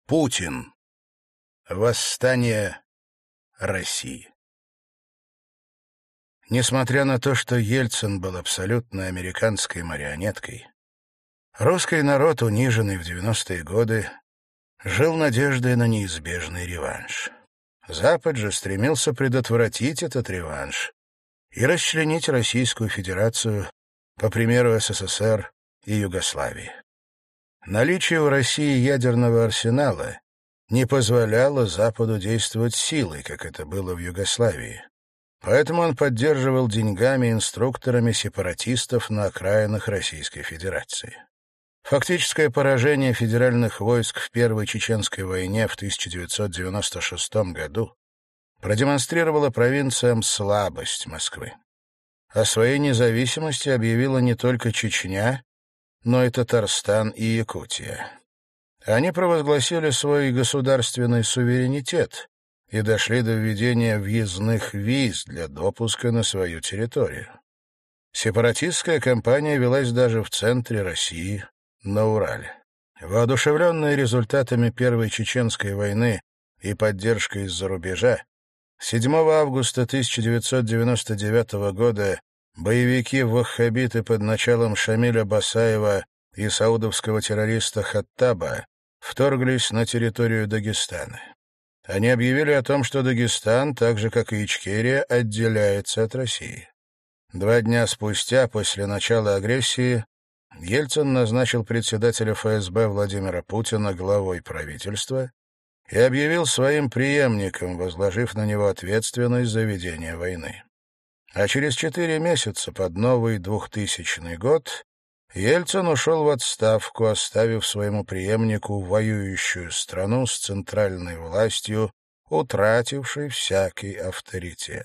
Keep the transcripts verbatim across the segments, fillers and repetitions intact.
Путин. Восстание России. Несмотря на то, что Ельцин был абсолютно американской марионеткой, русский народ, униженный в девяностые годы, жил надеждой на неизбежный реванш. Запад же стремился предотвратить этот реванш и расчленить Российскую Федерацию по примеру СССР и Югославии. Наличие у России ядерного арсенала не позволяло Западу действовать силой, как это было в Югославии. Поэтому он поддерживал деньгами и инструкторами сепаратистов на окраинах Российской Федерации. Фактическое поражение федеральных войск в Первой Чеченской войне в тысяча девятьсот девяносто шестом году продемонстрировало провинциям слабость Москвы. О своей независимости объявила не только Чечня, но и Татарстан и Якутия. Они провозгласили свой государственный суверенитет и дошли до введения въездных виз для допуска на свою территорию. Сепаратистская кампания велась даже в центре России, на Урале. Воодушевленные результатами Первой Чеченской войны и поддержкой из-за рубежа, седьмого августа тысяча девятьсот девяносто девятого года боевики-ваххабиты под началом Шамиля Басаева и саудовского террориста Хаттаба вторглись на территорию Дагестана. Они объявили о том, что Дагестан, так же как и Ичкерия, отделяется от России. Два дня спустя, после начала агрессии, Ельцин назначил председателя ФСБ Владимира Путина главой правительства и объявил своим преемником, возложив на него ответственность за ведение войны. А через четыре месяца, под новый двухтысячный год, Ельцин ушел в отставку, оставив своему преемнику воюющую страну с центральной властью, утратившей всякий авторитет.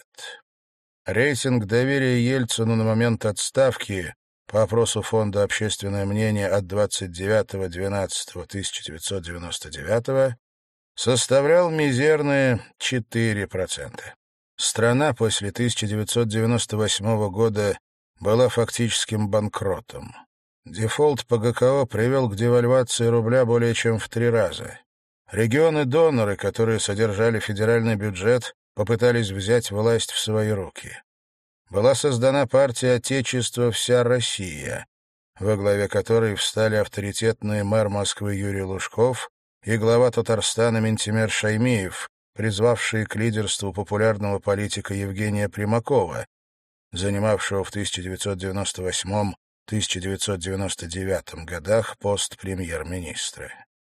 Рейтинг доверия Ельцину на момент отставки по опросу Фонда «Общественное мнение» от двадцать девятого двенадцатого тысяча девятьсот девяносто девятого составлял мизерные четыре процента. Страна после тысяча девятьсот девяносто восьмого года была фактическим банкротом. Дефолт по ГКО привел к девальвации рубля более чем в три раза. Регионы-доноры, которые содержали федеральный бюджет, попытались взять власть в свои руки. Была создана партия «Отечество. Вся Россия», во главе которой встали авторитетный мэр Москвы Юрий Лужков и глава Татарстана Ментимер Шаймиев, призвавшие к лидерству популярного политика Евгения Примакова, занимавшего в тысяча девятьсот девяносто восьмом — тысяча девятьсот девяносто девятом годах пост премьер-министра.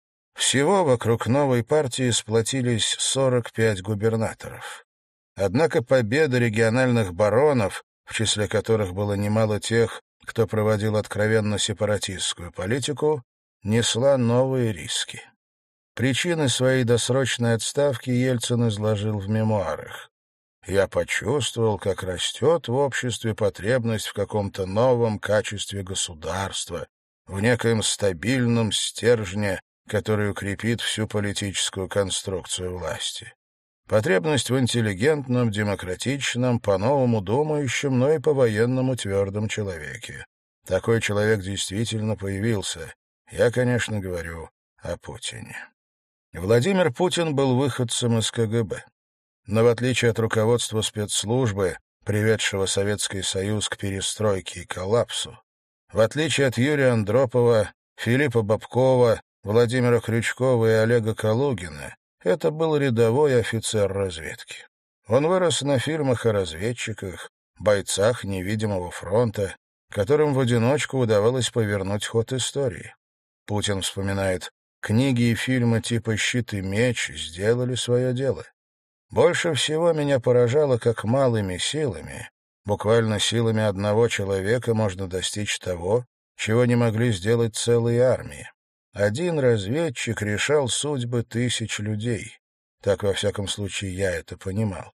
Всего вокруг новой партии сплотились сорок пять губернаторов. Однако победа региональных баронов, в числе которых было немало тех, кто проводил откровенно сепаратистскую политику, несла новые риски. Причины своей досрочной отставки Ельцин изложил в мемуарах. «Я почувствовал, как растет в обществе потребность в каком-то новом качестве государства, в некоем стабильном стержне, который укрепит всю политическую конструкцию власти. Потребность в интеллигентном, демократичном, по-новому думающем, но и по-военному твердом человеке. Такой человек действительно появился. Я, конечно, говорю о Путине». Владимир Путин был выходцем из КГБ. Но в отличие от руководства спецслужбы, приведшего Советский Союз к перестройке и коллапсу, в отличие от Юрия Андропова, Филиппа Бобкова, Владимира Крючкова и Олега Калугина, это был рядовой офицер разведки. Он вырос на фильмах о разведчиках, бойцах невидимого фронта, которым в одиночку удавалось повернуть ход истории. Путин вспоминает: «Книги и фильмы типа «Щит и меч» сделали свое дело. Больше всего меня поражало, как малыми силами, буквально силами одного человека, можно достичь того, чего не могли сделать целые армии. Один разведчик решал судьбы тысяч людей. Так, во всяком случае, я это понимал.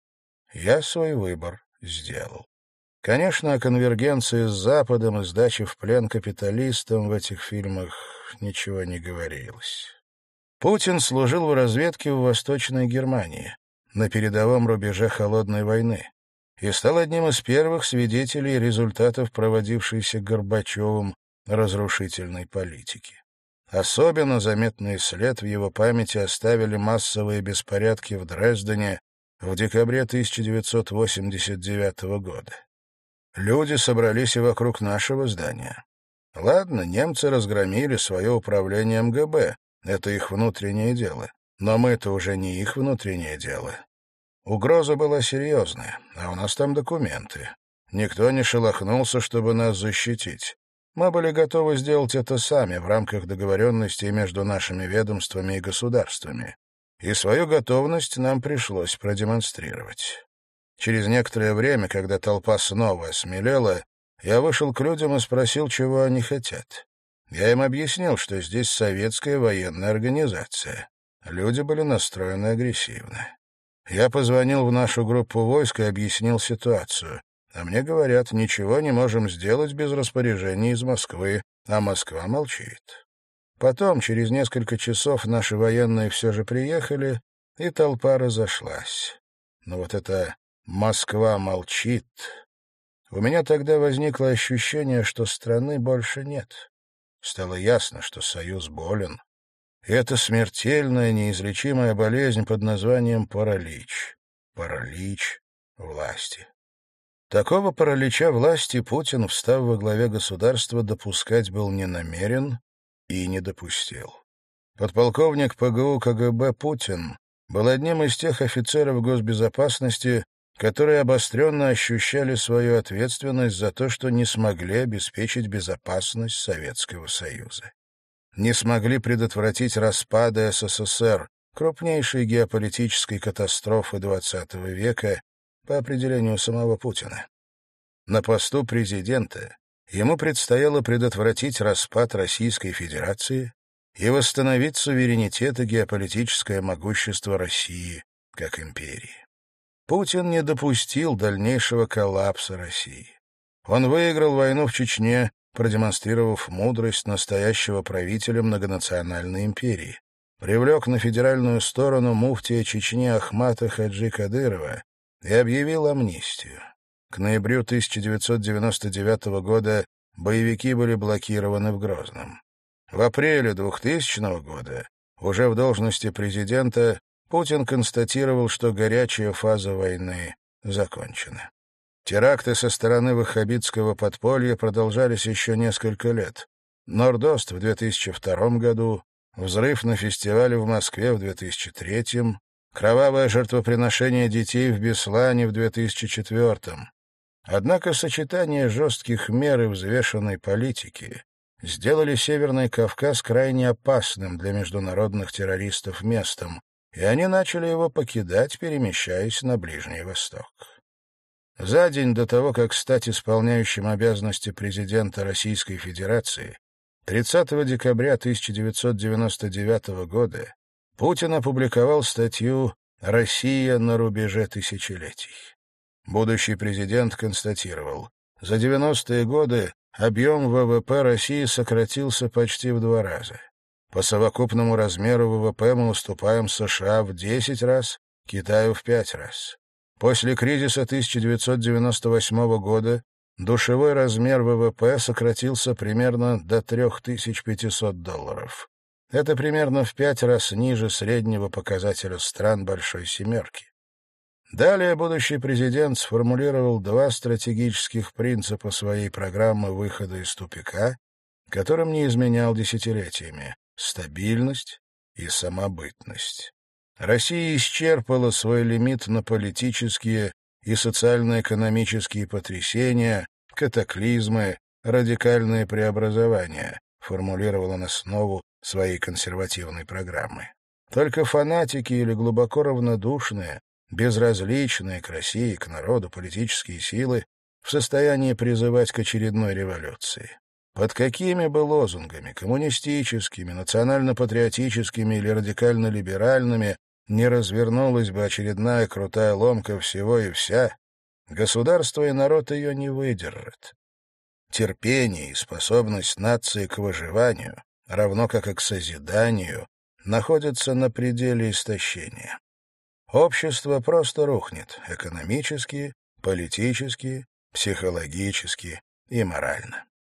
Я свой выбор сделал». Конечно, о конвергенции с Западом и сдаче в плен капиталистам в этих фильмах ничего не говорилось. Путин служил в разведке в Восточной Германии, на передовом рубеже Холодной войны, и стал одним из первых свидетелей результатов проводившейся Горбачевым разрушительной политики. Особенно заметный след в его памяти оставили массовые беспорядки в Дрездене в декабре тысяча девятьсот восемьдесят девятого года. Люди собрались и вокруг нашего здания. Ладно, немцы разгромили свое управление эм гэ бэ, это их внутреннее дело, но мы-то уже не их внутреннее дело. Угроза была серьезная, а у нас там документы. Никто не шелохнулся, чтобы нас защитить. Мы были готовы сделать это сами в рамках договоренностей между нашими ведомствами и государствами. И свою готовность нам пришлось продемонстрировать. Через некоторое время, когда толпа снова осмелела, я вышел к людям и спросил, чего они хотят. Я им объяснил, что здесь советская военная организация. Люди были настроены агрессивно. Я позвонил в нашу группу войск и объяснил ситуацию. А мне говорят, ничего не можем сделать без распоряжений из Москвы, а Москва молчит. Потом, через несколько часов, наши военные все же приехали, и толпа разошлась. Но вот это «Москва молчит». У меня тогда возникло ощущение, что страны больше нет. Стало ясно, что Союз болен. И это смертельная, неизлечимая болезнь под названием паралич. Паралич власти. Такого паралича власти Путин, встав во главе государства, допускать был не намерен и не допустил. Подполковник пэ гэ у ка гэ бэ Путин был одним из тех офицеров госбезопасности, которые обостренно ощущали свою ответственность за то, что не смогли обеспечить безопасность Советского Союза. Не смогли предотвратить распада эс эс эс эр, крупнейшей геополитической катастрофы двадцатого века, по определению самого Путина. На посту президента ему предстояло предотвратить распад Российской Федерации и восстановить суверенитет и геополитическое могущество России как империи. Путин не допустил дальнейшего коллапса России. Он выиграл войну в Чечне, продемонстрировав мудрость настоящего правителя многонациональной империи. Привлек на федеральную сторону муфтия Чечни Ахмата Хаджи Кадырова и объявил амнистию. К ноябрю тысяча девятьсот девяносто девятого года боевики были блокированы в Грозном. В апреле двухтысячного года, уже в должности президента, Путин констатировал, что горячая фаза войны закончена. Теракты со стороны ваххабитского подполья продолжались еще несколько лет. Норд-Ост в две тысячи втором году, взрыв на фестивале в Москве в две тысячи третьем, кровавое жертвоприношение детей в Беслане в две тысячи четвёртом. Однако сочетание жестких мер и взвешенной политики сделали Северный Кавказ крайне опасным для международных террористов местом, и они начали его покидать, перемещаясь на Ближний Восток. За день до того, как стать исполняющим обязанности президента Российской Федерации, тридцатого декабря тысяча девятьсот девяносто девятого года, Путин опубликовал статью «Россия на рубеже тысячелетий». Будущий президент констатировал, за девяностые годы объем вэ вэ пэ России сократился почти в два раза. По совокупному размеру вэ вэ пэ мы уступаем США в десять раз, Китаю в пять раз. После кризиса тысяча девятьсот девяносто восьмого года душевой размер вэ вэ пэ сократился примерно до три тысячи пятьсот долларов. Это примерно в пять раз ниже среднего показателя стран Большой Семерки. Далее будущий президент сформулировал два стратегических принципа своей программы выхода из тупика, которым не изменял десятилетиями — стабильность и самобытность. Россия исчерпала свой лимит на политические и социально-экономические потрясения, катаклизмы, радикальные преобразования, формулировала он основу своей консервативной программы. Только фанатики или глубоко равнодушные, безразличные к России, к народу политические силы в состоянии призывать к очередной революции. Под какими бы лозунгами, коммунистическими, национально-патриотическими или радикально-либеральными, не развернулась бы очередная крутая ломка всего и вся, государство и народ ее не выдержат. Терпение и способность нации к выживанию, равно как и к созиданию, находятся на пределе истощения. Общество просто рухнет экономически, политически, психологически и морально.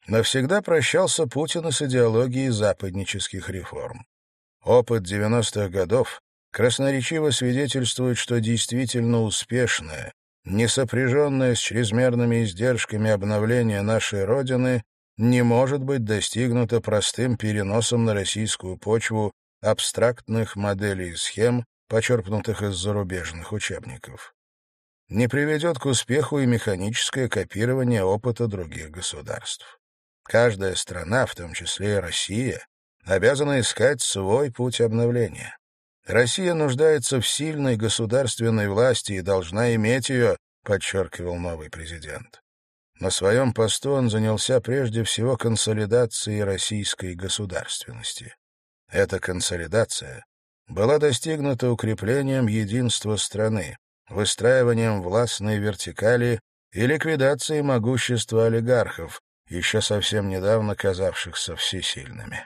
Навсегда прощался Путин и с идеологией западнических реформ. Опыт девяностых годов красноречиво свидетельствует, что действительно успешное, не сопряженное с чрезмерными издержками обновление нашей Родины не может быть достигнуто простым переносом на российскую почву абстрактных моделей и схем, почерпнутых из зарубежных учебников. Не приведет к успеху и механическое копирование опыта других государств. Каждая страна, в том числе и Россия, обязана искать свой путь обновления. Россия нуждается в сильной государственной власти и должна иметь ее, подчеркивал новый президент. На своем посту он занялся прежде всего консолидацией российской государственности. Эта консолидация была достигнута укреплением единства страны, выстраиванием властной вертикали и ликвидацией могущества олигархов, еще совсем недавно казавшихся всесильными.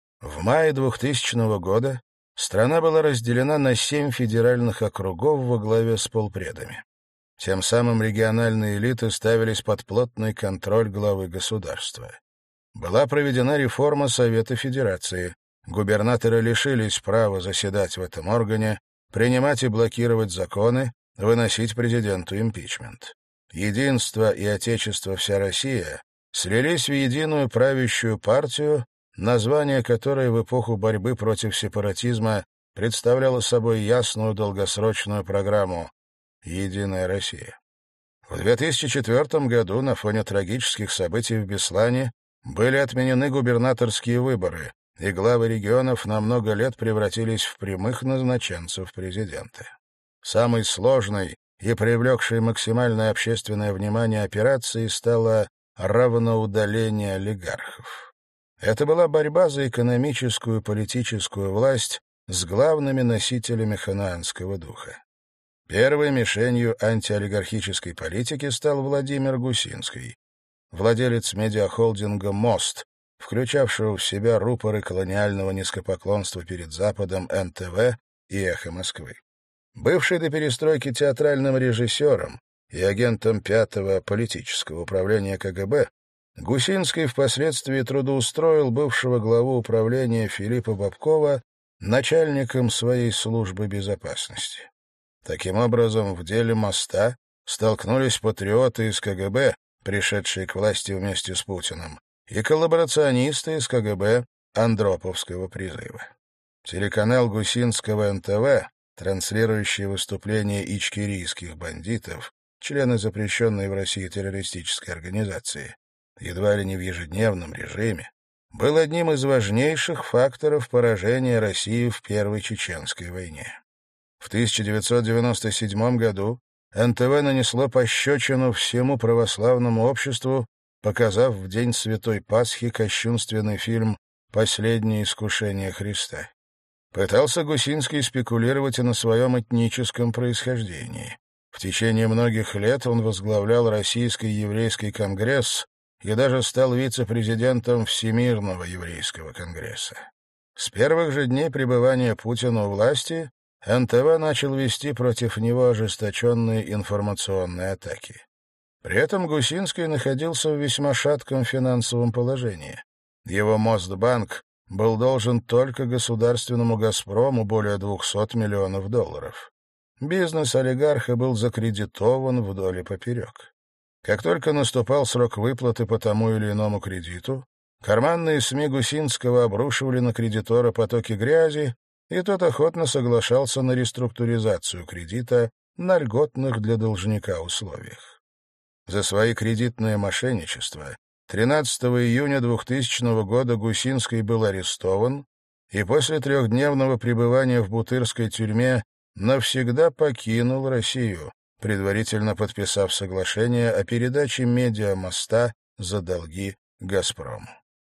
В мае двухтысячного года страна была разделена на семь федеральных округов во главе с полпредами. Тем самым региональные элиты ставились под плотный контроль главы государства. Была проведена реформа Совета Федерации. Губернаторы лишились права заседать в этом органе, принимать и блокировать законы, выносить президенту импичмент. Единство и Отечество вся Россия слились в единую правящую партию, название которой в эпоху борьбы против сепаратизма представляло собой ясную долгосрочную программу «Единая Россия». В две тысячи четвёртом году на фоне трагических событий в Беслане были отменены губернаторские выборы, и главы регионов на много лет превратились в прямых назначенцев президента. Самой сложной и привлекшей максимальное общественное внимание операцией стало равноудаление олигархов. Это была борьба за экономическую и политическую власть с главными носителями ханаанского духа. Первой мишенью антиолигархической политики стал Владимир Гусинский, владелец медиахолдинга «Мост», включавшего в себя рупоры колониального низкопоклонства перед Западом эн тэ вэ и «Эхо Москвы». Бывший до перестройки театральным режиссером и агентом пятого политического управления ка гэ бэ, Гусинский впоследствии трудоустроил бывшего главу управления Филиппа Бобкова начальником своей службы безопасности. Таким образом, в деле «Моста» столкнулись патриоты из ка гэ бэ, пришедшие к власти вместе с Путиным, и коллаборационисты из ка гэ бэ Андроповского призыва. Телеканал Гусинского эн тэ вэ, транслирующий выступления ичкерийских бандитов, члены запрещенной в России террористической организации, едва ли не в ежедневном режиме, был одним из важнейших факторов поражения России в Первой Чеченской войне. В тысяча девятьсот девяносто седьмом году эн тэ вэ нанесло пощечину всему православному обществу, показав в день Святой Пасхи кощунственный фильм «Последнее искушение Христа». Пытался Гусинский спекулировать и на своем этническом происхождении. В течение многих лет он возглавлял Российский еврейский конгресс и даже стал вице-президентом Всемирного еврейского конгресса. С первых же дней пребывания Путина у власти эн тэ вэ начал вести против него ожесточенные информационные атаки. При этом Гусинский находился в весьма шатком финансовом положении. Его Мосбанк был должен только государственному «Газпрому» более двухсот миллионов долларов. Бизнес олигарха был закредитован вдоль и поперек. Как только наступал срок выплаты по тому или иному кредиту, карманные СМИ Гусинского обрушивали на кредитора потоки грязи, и тот охотно соглашался на реструктуризацию кредита на льготных для должника условиях. За свои кредитные мошенничества тринадцатого июня двухтысячного года Гусинский был арестован и после трехдневного пребывания в бутырской тюрьме навсегда покинул Россию, предварительно подписав соглашение о передаче медиа «Моста» за долги «Газпрому».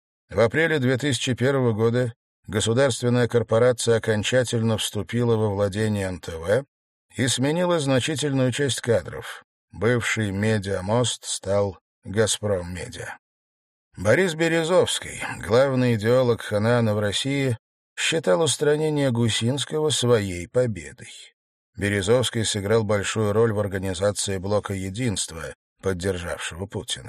В апреле две тысячи первого года государственная корпорация окончательно вступила во владение эн тэ вэ и сменила значительную часть кадров. Бывший «Медиамост» стал «Газпром Медиа». Борис Березовский, главный идеолог Ханаана в России, считал устранение Гусинского своей победой. Березовский сыграл большую роль в организации блока единства, поддержавшего Путина.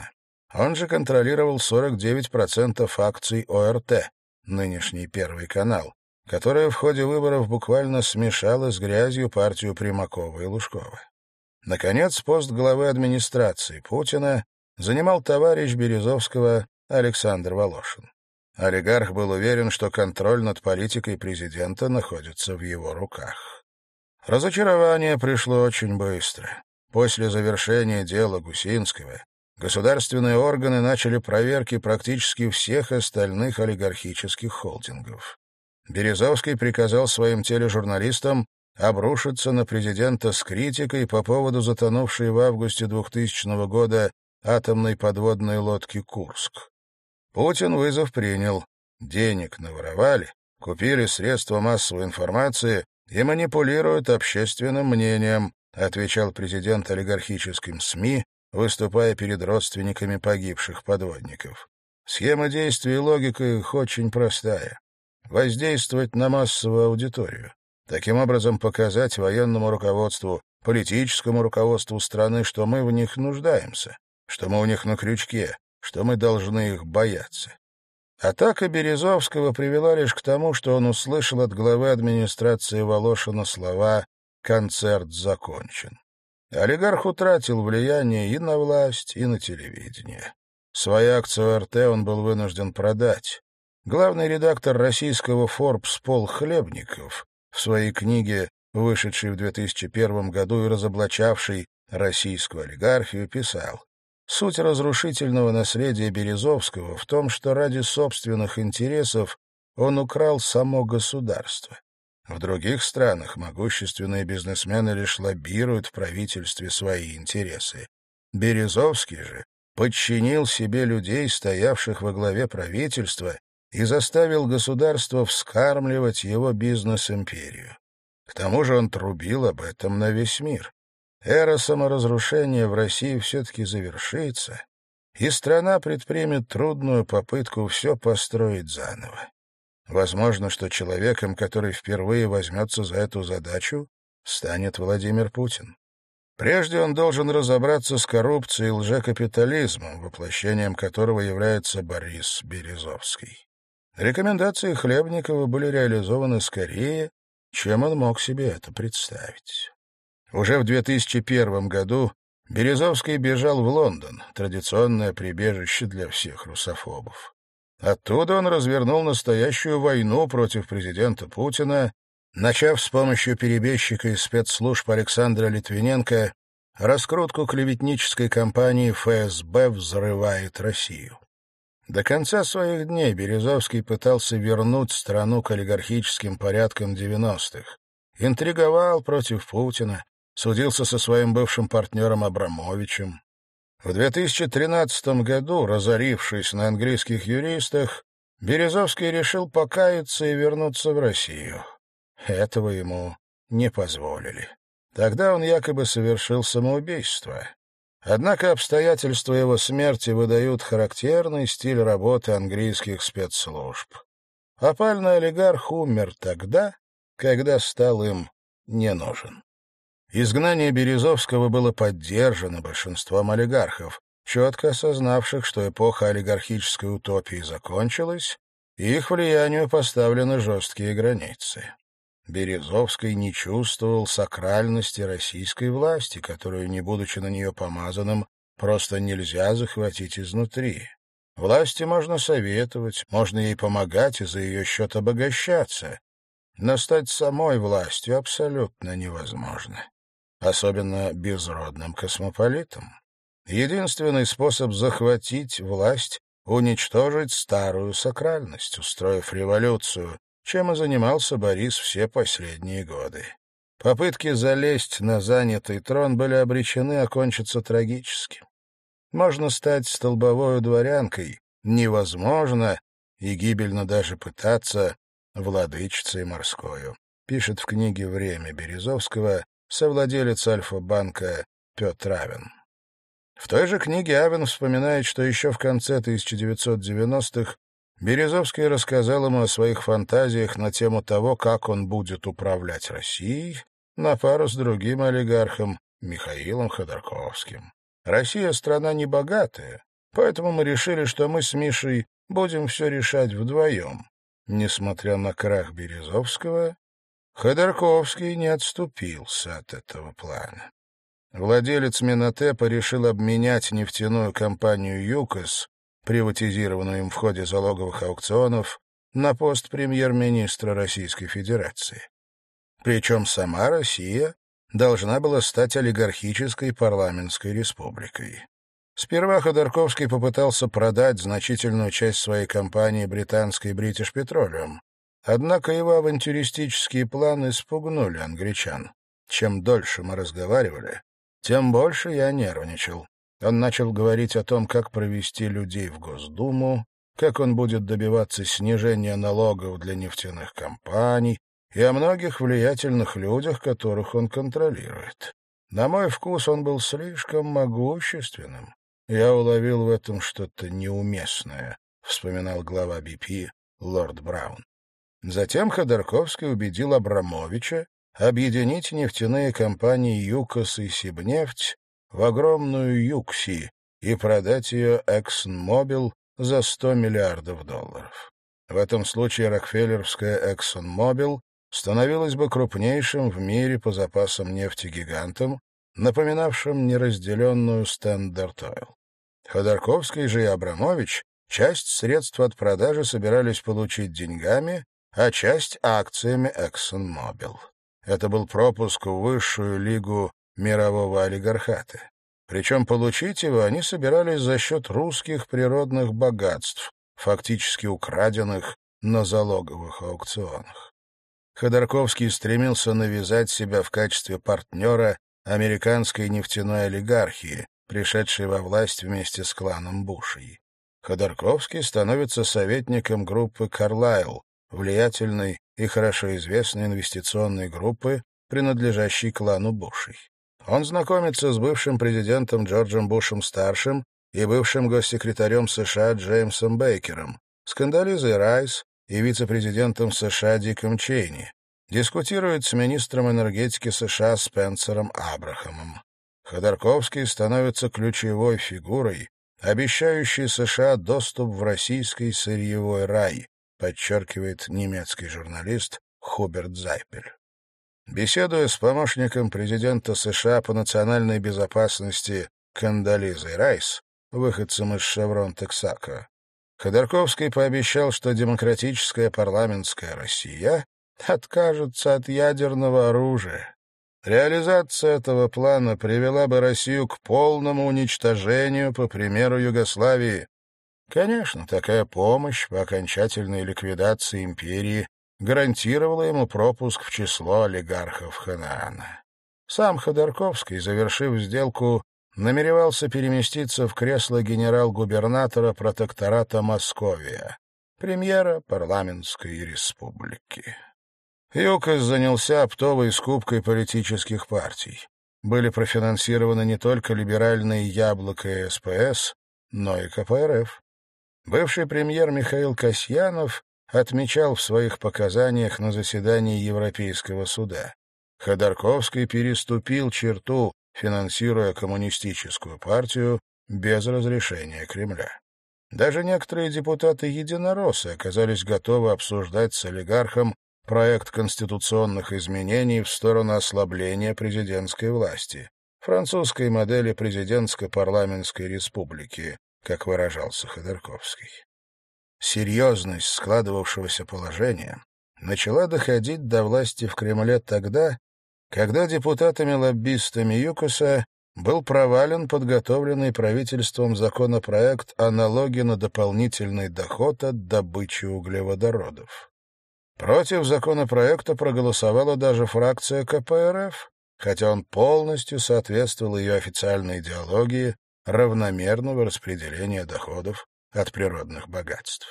Он же контролировал сорок девять процентов акций О Р Т, нынешний Первый канал, которая в ходе выборов буквально смешала с грязью партию Примакова и Лужкова. Наконец, пост главы администрации Путина занимал товарищ Березовского Александр Волошин. Олигарх был уверен, что контроль над политикой президента находится в его руках. Разочарование пришло очень быстро. После завершения дела Гусинского государственные органы начали проверки практически всех остальных олигархических холдингов. Березовский приказал своим тележурналистам обрушиться на президента с критикой по поводу затонувшей в августе двухтысячного года атомной подводной лодки «Курск». Путин вызов принял. Денег наворовали, купили средства массовой информации и манипулируют общественным мнением, отвечал президент олигархическим СМИ, выступая перед родственниками погибших подводников. Схема действий и логика их очень простая. Воздействовать на массовую аудиторию. Таким образом показать военному руководству, политическому руководству страны, что мы в них нуждаемся, что мы у них на крючке, что мы должны их бояться. Атака Березовского привела лишь к тому, что он услышал от главы администрации Волошина слова «концерт закончен». Олигарх утратил влияние и на власть, и на телевидение. Свои акции О Р Т он был вынужден продать. Главный редактор российского Forbes Пол Хлебников в своей книге, вышедшей в две тысячи первом году и разоблачавшей российскую олигархию, писал: «Суть разрушительного наследия Березовского в том, что ради собственных интересов он украл само государство. В других странах могущественные бизнесмены лишь лоббируют в правительстве свои интересы. Березовский же подчинил себе людей, стоявших во главе правительства, и заставил государство вскармливать его бизнес-империю. К тому же он трубил об этом на весь мир. Эра саморазрушения в России все-таки завершится, и страна предпримет трудную попытку все построить заново. Возможно, что человеком, который впервые возьмется за эту задачу, станет Владимир Путин. Прежде он должен разобраться с коррупцией и лжекапитализмом, воплощением которого является Борис Березовский. Рекомендации Хлебникова были реализованы скорее, чем он мог себе это представить. Уже в две тысячи первом году Березовский бежал в Лондон, традиционное прибежище для всех русофобов. Оттуда он развернул настоящую войну против президента Путина, начав с помощью перебежчика из спецслужб Александра Литвиненко раскрутку клеветнической кампании Эф Эс Бэ «Взрывает Россию». До конца своих дней Березовский пытался вернуть страну к олигархическим порядкам девяностых. Интриговал против Путина, судился со своим бывшим партнером Абрамовичем. В две тысячи тринадцатом году, разорившись на английских юристах, Березовский решил покаяться и вернуться в Россию. Этого ему не позволили. Тогда он якобы совершил самоубийство. Однако обстоятельства его смерти выдают характерный стиль работы английских спецслужб. Опальный олигарх умер тогда, когда стал им не нужен. Изгнание Березовского было поддержано большинством олигархов, четко осознавших, что эпоха олигархической утопии закончилась, и их влиянию поставлены жесткие границы. Березовский не чувствовал сакральности российской власти, которую, не будучи на нее помазанным, просто нельзя захватить изнутри. Власти можно советовать, можно ей помогать и за ее счет обогащаться, но стать самой властью абсолютно невозможно, особенно безродным космополитом. Единственный способ захватить власть — уничтожить старую сакральность, устроив революцию, чем и занимался Борис все последние годы. Попытки залезть на занятый трон были обречены окончиться трагически. Можно стать столбовою дворянкой, невозможно, и гибельно даже пытаться, владычицей морскою, пишет в книге «Время» Березовского совладелец Альфа-банка Петр Авен. В той же книге Авен вспоминает, что еще в конце тысяча девятьсот девяностых Березовский рассказал ему о своих фантазиях на тему того, как он будет управлять Россией, на пару с другим олигархом Михаилом Ходорковским. Россия — страна небогатая, Поэтому мы решили, что мы с Мишей будем все решать вдвоем. Несмотря на крах Березовского, Ходорковский не отступился от этого плана. Владелец Минотепа решил обменять нефтяную компанию «ЮКОС», приватизированную им в ходе залоговых аукционов, на пост премьер-министра Российской Федерации. Причем сама Россия должна была стать олигархической парламентской республикой. Сперва Ходорковский попытался продать значительную часть своей компании британской British Petroleum, однако его авантюристические планы спугнули англичан. Чем дольше мы разговаривали, тем больше я нервничал. Он начал говорить о том, как провести людей в Госдуму, как он будет добиваться снижения налогов для нефтяных компаний и о многих влиятельных людях, которых он контролирует. На мой вкус он был слишком могущественным. Я уловил в этом что-то неуместное, вспоминал глава би пи лорд Браун. Затем Ходорковский убедил Абрамовича объединить нефтяные компании «ЮКОС» и «Сибнефть» в огромную «ЮКСИ» и продать ее ExxonMobil за сто миллиардов долларов. В этом случае рокфеллеровская ExxonMobil становилась бы крупнейшим в мире по запасам нефти гигантом, напоминавшим неразделенную Standard Oil. Ходорковский же и Абрамович часть средств от продажи собирались получить деньгами, а часть — акциями ExxonMobil. Это был пропуск в высшую лигу мирового олигархата. Причем получить его они собирались за счет русских природных богатств, фактически украденных на залоговых аукционах. Ходорковский стремился навязать себя в качестве партнера американской нефтяной олигархии, пришедшей во власть вместе с кланом Бушей. Ходорковский становится советником группы «Карлайл», влиятельной и хорошо известной инвестиционной группы, принадлежащей клану Бушей. Он знакомится с бывшим президентом Джорджем Бушем-старшим и бывшим госсекретарем США Джеймсом Бейкером, с Кондолизой Райс и вице-президентом США Диком Чейни, дискутирует с министром энергетики США Спенсером Абрахамом. Ходорковский становится ключевой фигурой, обещающей США доступ в российский сырьевой рай, подчеркивает немецкий журналист Хуберт Зайпель. Беседуя с помощником президента США по национальной безопасности Кондолизой Райс, выходцем из Chevron Texaco, Ходорковский пообещал, что демократическая парламентская Россия откажется от ядерного оружия. Реализация этого плана привела бы Россию к полному уничтожению по примеру Югославии. Конечно, такая помощь по окончательной ликвидации империи гарантировала ему пропуск в число олигархов Ханаана. Сам Ходорковский, завершив сделку, намеревался переместиться в кресло генерал-губернатора протектората Московия, премьера парламентской республики. ЮКОС занялся оптовой скупкой политических партий. Были профинансированы не только либеральные «Яблоко» и СПС, но и ка пэ эр эф. Бывший премьер Михаил Касьянов отмечал в своих показаниях на заседании Европейского суда: Ходорковский переступил черту, финансируя коммунистическую партию без разрешения Кремля. Даже некоторые депутаты-единороссы оказались готовы обсуждать с олигархом проект конституционных изменений в сторону ослабления президентской власти, французской модели президентско-парламентской республики, как выражался Ходорковский. Серьезность складывавшегося положения начала доходить до власти в Кремле тогда, когда депутатами-лоббистами ЮКОСа был провален подготовленный правительством законопроект о налоге на дополнительный доход от добычи углеводородов. Против законопроекта проголосовала даже фракция ка пэ эр эф, хотя он полностью соответствовал ее официальной идеологии равномерного распределения доходов от природных богатств.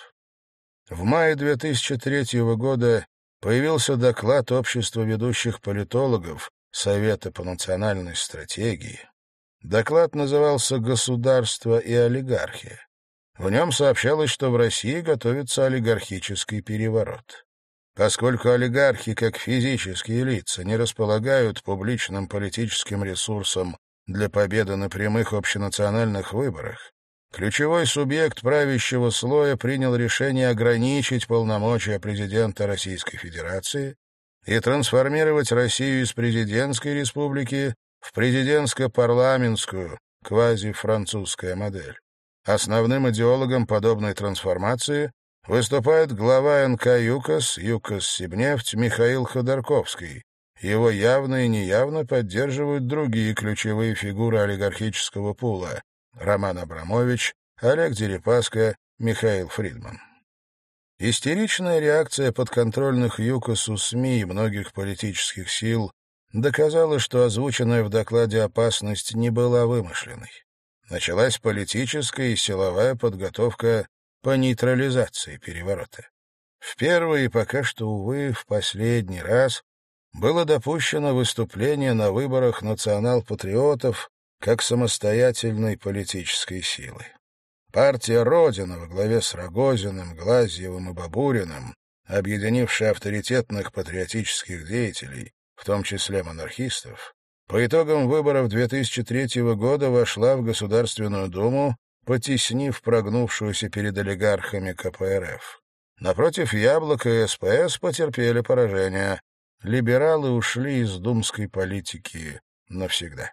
В мае две тысячи третьего года появился доклад Общества ведущих политологов Совета по национальной стратегии. Доклад назывался «Государство и олигархия». В нем сообщалось, что в России готовится олигархический переворот. Поскольку олигархи, как физические лица, не располагают публичным политическим ресурсом для победы на прямых общенациональных выборах, ключевой субъект правящего слоя принял решение ограничить полномочия президента Российской Федерации и трансформировать Россию из президентской республики в президентско-парламентскую, квазифранцузская модель. Основным идеологом подобной трансформации выступает глава эн ка ЮКОС, ЮКОС-Сибнефть Михаил Ходорковский. Его явно и неявно поддерживают другие ключевые фигуры олигархического пула — Роман Абрамович, Олег Дерипаска, Михаил Фридман. Истеричная реакция подконтрольных ЮКОСу СМИ и многих политических сил доказала, что озвученная в докладе опасность не была вымышленной. Началась политическая и силовая подготовка по нейтрализации переворота. В первый и пока что, увы, в последний раз было допущено выступление на выборах национал-патриотов как самостоятельной политической силы. Партия «Родина» во главе с Рогозиным, Глазьевым и Бабуриным, объединившая авторитетных патриотических деятелей, в том числе монархистов, по итогам выборов две тысячи третьего года вошла в Государственную Думу, потеснив прогнувшуюся перед олигархами ка пэ эр эф. Напротив, «Яблоко» и эс пэ эс потерпели поражение. Либералы ушли из думской политики навсегда.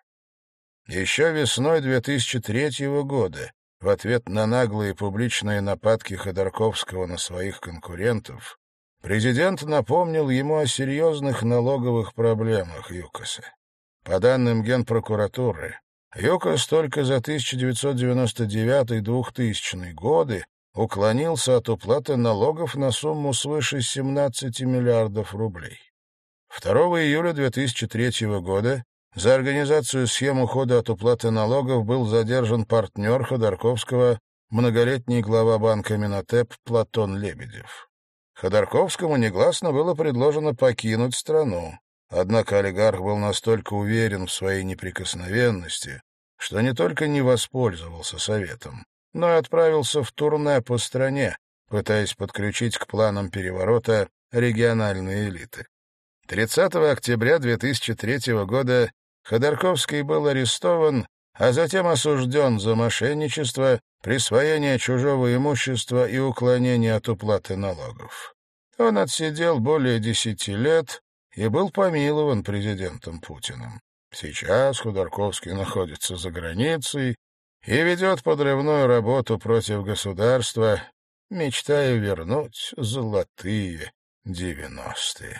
Еще весной две тысячи третьего года, в ответ на наглые публичные нападки Ходорковского на своих конкурентов, президент напомнил ему о серьезных налоговых проблемах ЮКОСа. По данным Генпрокуратуры, ЮКОС только за тысяча девятьсот девяносто девятый — двухтысячный годы уклонился от уплаты налогов на сумму свыше семнадцати миллиардов рублей. второго июля две тысячи третьего года за организацию схем ухода от уплаты налогов был задержан партнер Ходорковского, многолетний глава банка Минотеп Платон Лебедев. Ходорковскому негласно было предложено покинуть страну. Однако олигарх был настолько уверен в своей неприкосновенности, что не только не воспользовался советом, но и отправился в турне по стране, пытаясь подключить к планам переворота региональные элиты. тридцатого октября две тысячи третьего года Ходорковский был арестован, а затем осужден за мошенничество, присвоение чужого имущества и уклонение от уплаты налогов. Он отсидел более десяти лет и был помилован президентом Путиным. Сейчас Ходорковский находится за границей и ведет подрывную работу против государства, мечтая вернуть золотые девяностые.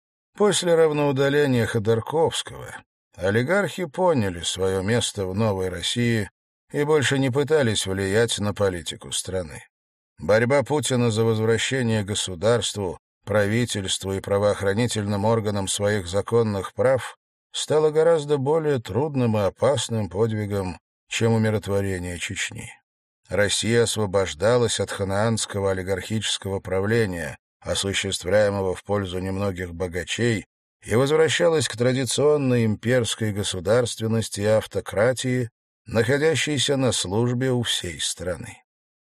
После равноудаления Ходорковского олигархи поняли свое место в новой России и больше не пытались влиять на политику страны. Борьба Путина за возвращение государству, правительству и правоохранительным органам своих законных прав стала гораздо более трудным и опасным подвигом, чем умиротворение Чечни. Россия освобождалась от ханаанского олигархического правления, осуществляемого в пользу немногих богачей, и возвращалась к традиционной имперской государственности и автократии, находящейся на службе у всей страны.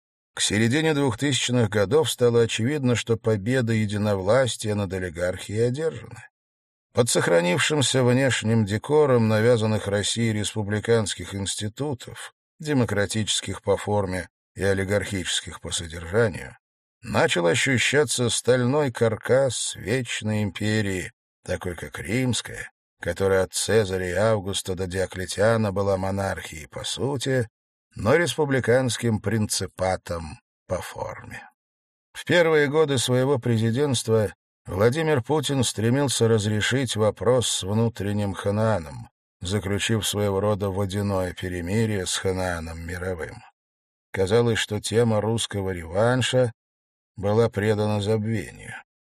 К середине двухтысячных годов стало очевидно, что победа единовластия над олигархией одержана. Под сохранившимся внешним декором навязанных России республиканских институтов, демократических по форме и олигархических по содержанию, начал ощущаться стальной каркас вечной империи, такой как Римская, которая от Цезаря и Августа до Диоклетиана была монархией по сути, но республиканским принципатом по форме. В первые годы своего президентства Владимир Путин стремился разрешить вопрос с внутренним Ханааном, заключив своего рода водяное перемирие с Ханааном мировым. Казалось, что тема русского реванша была предана забвению.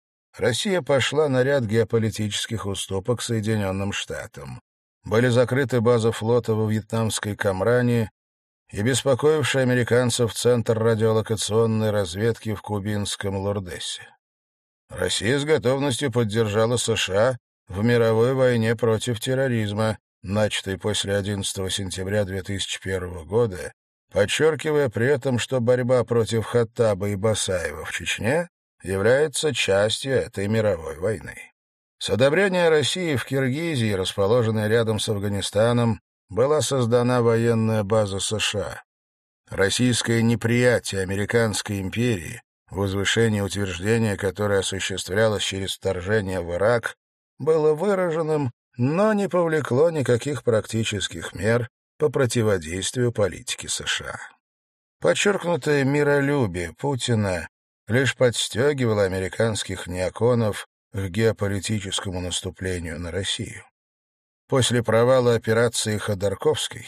Россия пошла на ряд геополитических уступок Соединенным Штатам. Были закрыты базы флота во вьетнамской Камране и беспокоивший американцев Центр радиолокационной разведки в кубинском Лордесе. Россия с готовностью поддержала США в мировой войне против терроризма, начатой после одиннадцатого сентября две тысячи первого года, подчеркивая при этом, что борьба против Хаттаба и Басаева в Чечне является частью этой мировой войны. С одобрения России в Киргизии, расположенной рядом с Афганистаном, была создана военная база США. Российское неприятие американской империи, возвышение утверждения, которое осуществлялось через вторжение в Ирак, было выраженным, но не повлекло никаких практических мер по противодействию политике США. Подчеркнутое миролюбие Путина лишь подстегивало американских неоконов к геополитическому наступлению на Россию. После провала операции Ходорковской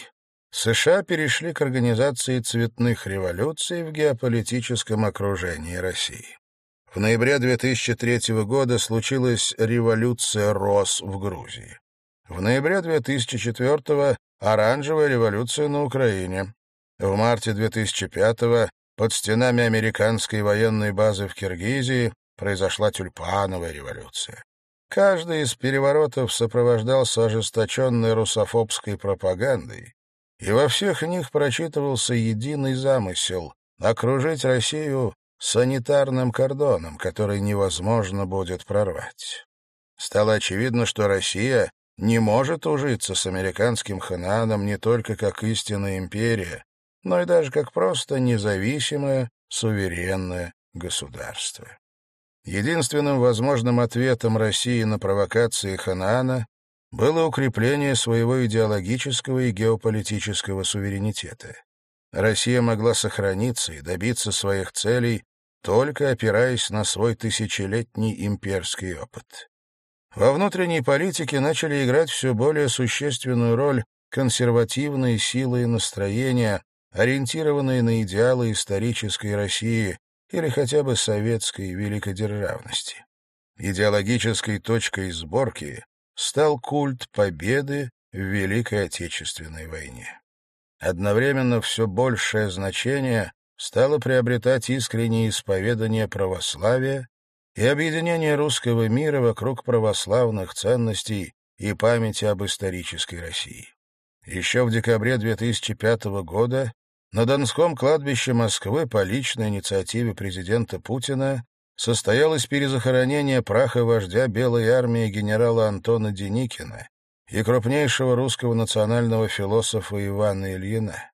США перешли к организации цветных революций в геополитическом окружении России. В ноябре две тысячи третьего года случилась революция роз в Грузии. В ноябре две тысячи четвертого — оранжевая революция на Украине. В марте две тысячи пятого под стенами американской военной базы в Киргизии произошла тюльпановая революция. Каждый из переворотов сопровождался ожесточенной русофобской пропагандой, и во всех них прочитывался единый замысел — окружить Россию санитарным кордоном, который невозможно будет прорвать. Стало очевидно, что Россия не может ужиться с американским Ханааном не только как истинная империя, но и даже как просто независимое, суверенное государство. Единственным возможным ответом России на провокации Ханаана было укрепление своего идеологического и геополитического суверенитета. Россия могла сохраниться и добиться своих целей, только опираясь на свой тысячелетний имперский опыт. Во внутренней политике начали играть все более существенную роль консервативные силы и настроения, ориентированные на идеалы исторической России или хотя бы советской великодержавности. Идеологической точкой сборки стал культ победы в Великой Отечественной войне. Одновременно все большее значение стало приобретать искреннее исповедание православия и объединение русского мира вокруг православных ценностей и памяти об исторической России. Еще в декабре две тысячи пятого года на Донском кладбище Москвы по личной инициативе президента Путина состоялось перезахоронение праха вождя Белой армии генерала Антона Деникина и крупнейшего русского национального философа Ивана Ильина.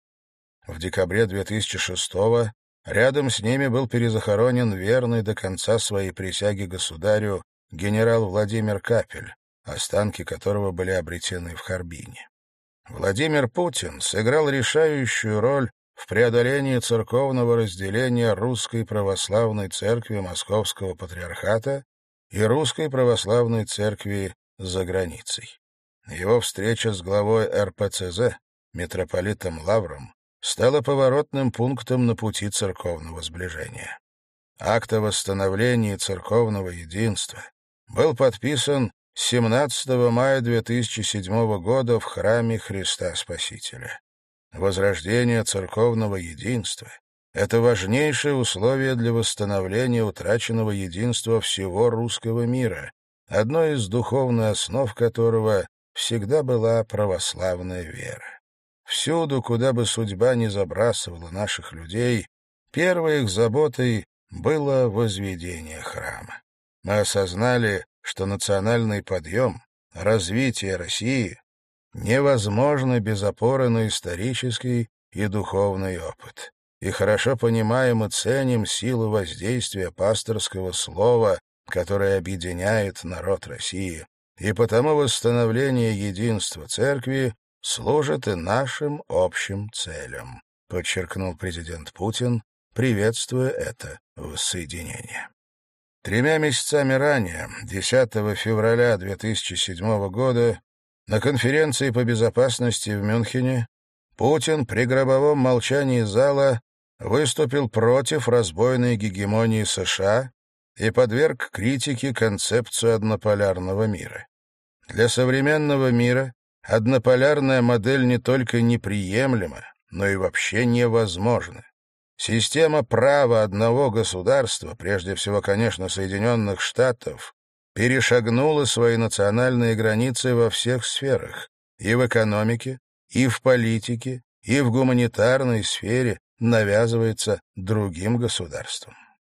В декабре две тысячи шестого рядом с ними был перезахоронен верный до конца своей присяги государю генерал Владимир Капель, останки которого были обретены в Харбине. Владимир Путин сыграл решающую роль в преодолении церковного разделения Русской Православной Церкви Московского Патриархата и Русской Православной Церкви за границей. Его встреча с главой эр пэ цэ зэ, митрополитом Лавром, стала поворотным пунктом на пути церковного сближения. Акт о восстановлении церковного единства был подписан семнадцатого мая две тысячи седьмого года в храме Христа Спасителя. Возрождение церковного единства — это важнейшее условие для восстановления утраченного единства всего русского мира, одной из духовных основ которого всегда была православная вера. Всюду, куда бы судьба ни забрасывала наших людей, первой их заботой было возведение храма. Мы осознали, что национальный подъем, развитие России невозможно без опоры на исторический и духовный опыт. И хорошо понимаем и ценим силу воздействия пасторского слова, которое объединяет народ России. И потому восстановление единства церкви служит и нашим общим целям, подчеркнул президент Путин, приветствуя это воссоединение. Тремя месяцами ранее, десятого февраля две тысячи седьмого года, на конференции по безопасности в Мюнхене Путин при гробовом молчании зала выступил против разбойной гегемонии США и подверг критике концепцию однополярного мира. Для современного мира однополярная модель не только неприемлема, но и вообще невозможна. Система права одного государства, прежде всего, конечно, Соединенных Штатов, перешагнула свои национальные границы во всех сферах, и в экономике, и в политике, и в гуманитарной сфере навязывается другим государствам.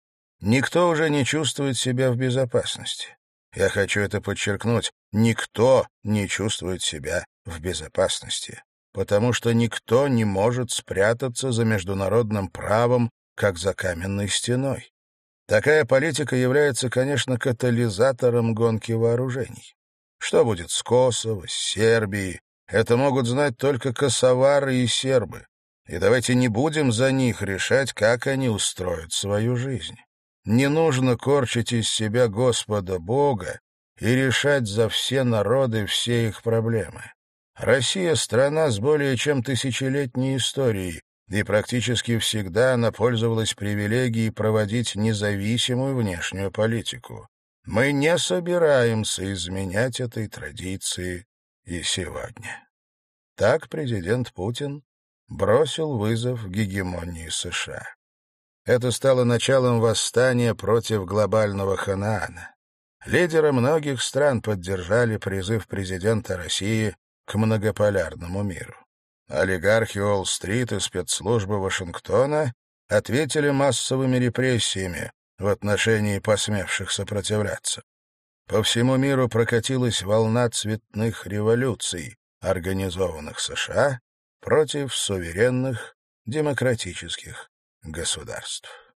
Никто уже не чувствует себя в безопасности. Я хочу это подчеркнуть. Никто не чувствует себя в безопасности. потому что никто не может спрятаться за международным правом, как за каменной стеной. Такая политика является, конечно, катализатором гонки вооружений. Что будет с Косово, с Сербией? Это могут знать только косовары и сербы. И давайте не будем за них решать, как они устроят свою жизнь. Не нужно корчить из себя Господа Бога и решать за все народы все их проблемы. Россия — страна с более чем тысячелетней историей, и практически всегда она пользовалась привилегией проводить независимую внешнюю политику. Мы не собираемся изменять этой традиции и сегодня. Так президент Путин бросил вызов гегемонии США. Это стало началом восстания против глобального Ханаана. Лидеры многих стран поддержали призыв президента России к многополярному миру. Олигархи Уолл-стрит и спецслужбы Вашингтона ответили массовыми репрессиями в отношении посмевших сопротивляться. По всему миру прокатилась волна цветных революций, организованных США против суверенных демократических государств.